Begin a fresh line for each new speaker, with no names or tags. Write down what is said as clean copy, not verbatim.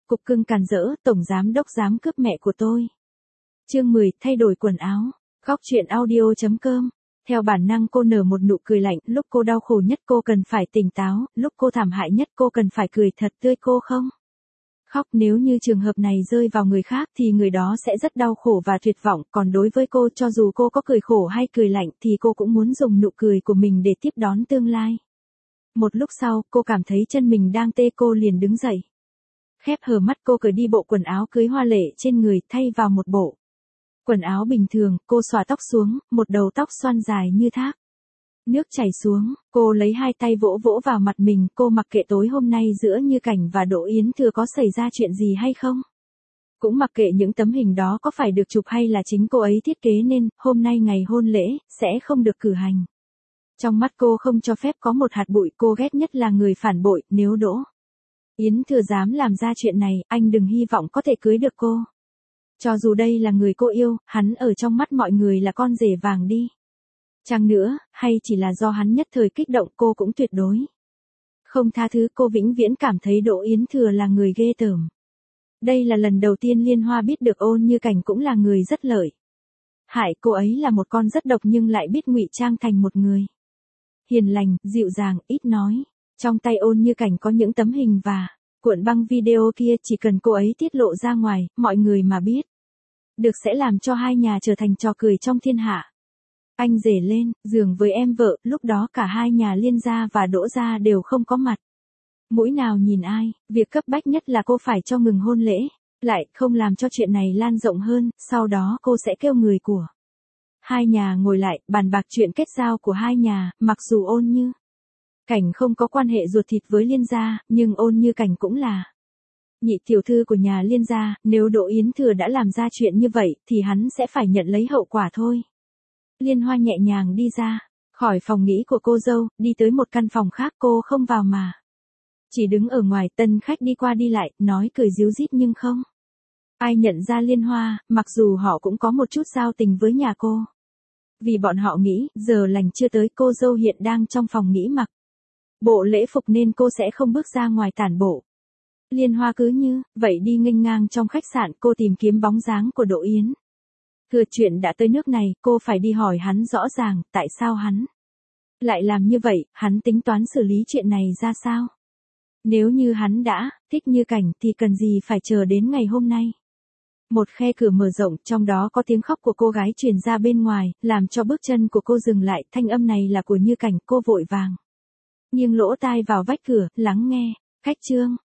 cục cưng càn rỡ, tổng giám đốc dám cướp mẹ của tôi. Chương 10, thay đổi quần áo. Góc truyện audio.com. Theo bản năng cô nở một nụ cười lạnh, lúc cô đau khổ nhất cô cần phải tỉnh táo, lúc cô thảm hại nhất cô cần phải cười thật tươi cô không? Khóc, nếu như trường hợp này rơi vào người khác thì người đó sẽ rất đau khổ và tuyệt vọng, còn đối với cô, cho dù cô có cười khổ hay cười lạnh thì cô cũng muốn dùng nụ cười của mình để tiếp đón tương lai. Một lúc sau, cô cảm thấy chân mình đang tê, cô liền đứng dậy. Khép hờ mắt, cô cởi đi bộ quần áo cưới hoa lệ trên người, thay vào một bộ quần áo bình thường. Cô xõa tóc xuống, một đầu tóc xoăn dài như thác nước chảy xuống, cô lấy hai tay vỗ vỗ vào mặt mình, cô mặc kệ tối hôm nay giữa Như Cảnh và Đỗ Yến Thừa có xảy ra chuyện gì hay không. Cũng mặc kệ những tấm hình đó có phải được chụp hay là chính cô ấy thiết kế nên, hôm nay ngày hôn lễ, sẽ không được cử hành. Trong mắt cô không cho phép có một hạt bụi, cô ghét nhất là người phản bội, nếu Đỗ Yến Thừa dám làm ra chuyện này, anh đừng hy vọng có thể cưới được cô. Cho dù đây là người cô yêu, hắn ở trong mắt mọi người là con rể vàng đi chăng nữa, hay chỉ là do hắn nhất thời kích động, cô cũng tuyệt đối không tha thứ. Cô vĩnh viễn cảm thấy Đỗ Yến Thừa là người ghê tởm. Đây là lần đầu tiên Liên Hoa biết được Ôn Như Cảnh cũng là người rất lợi hại, cô ấy là một con rất độc nhưng lại biết ngụy trang thành một người hiền lành, dịu dàng, ít nói. Trong tay Ôn Như Cảnh có những tấm hình và cuộn băng video kia, chỉ cần cô ấy tiết lộ ra ngoài, mọi người mà biết được sẽ làm cho hai nhà trở thành trò cười trong thiên hạ. Anh rể lên giường với em vợ, lúc đó cả hai nhà Liên gia và Đỗ gia đều không có mặt. Mũi nào nhìn ai, việc cấp bách nhất là cô phải cho ngừng hôn lễ, lại không làm cho chuyện này lan rộng hơn, sau đó cô sẽ kêu người của hai nhà ngồi lại, bàn bạc chuyện kết giao của hai nhà. Mặc dù Ôn Như Cảnh không có quan hệ ruột thịt với Liên gia, nhưng Ôn Như Cảnh cũng là nhị tiểu thư của nhà Liên gia, nếu Đỗ Yến Thừa đã làm ra chuyện như vậy, thì hắn sẽ phải nhận lấy hậu quả thôi. Liên Hoa nhẹ nhàng đi ra khỏi phòng nghỉ của cô dâu, đi tới một căn phòng khác, cô không vào mà chỉ đứng ở ngoài. Tân khách đi qua đi lại, nói cười ríu rít nhưng không ai nhận ra Liên Hoa, mặc dù họ cũng có một chút giao tình với nhà cô. Vì bọn họ nghĩ, giờ lành chưa tới, cô dâu hiện đang trong phòng nghỉ mặc bộ lễ phục nên cô sẽ không bước ra ngoài tản bộ. Liên Hoa cứ như vậy đi nghênh ngang trong khách sạn, cô tìm kiếm bóng dáng của Đỗ Yến Thừa. Chuyện đã tới nước này, cô phải đi hỏi hắn rõ ràng, tại sao hắn lại làm như vậy, hắn tính toán xử lý chuyện này ra sao. Nếu như hắn đã thích Như Cảnh thì cần gì phải chờ đến ngày hôm nay. Một khe cửa mở rộng, trong đó có tiếng khóc của cô gái truyền ra bên ngoài, làm cho bước chân của cô dừng lại. Thanh âm này là của Như Cảnh, cô vội vàng nghiêng lỗ tai vào vách cửa, lắng nghe. Khách Trương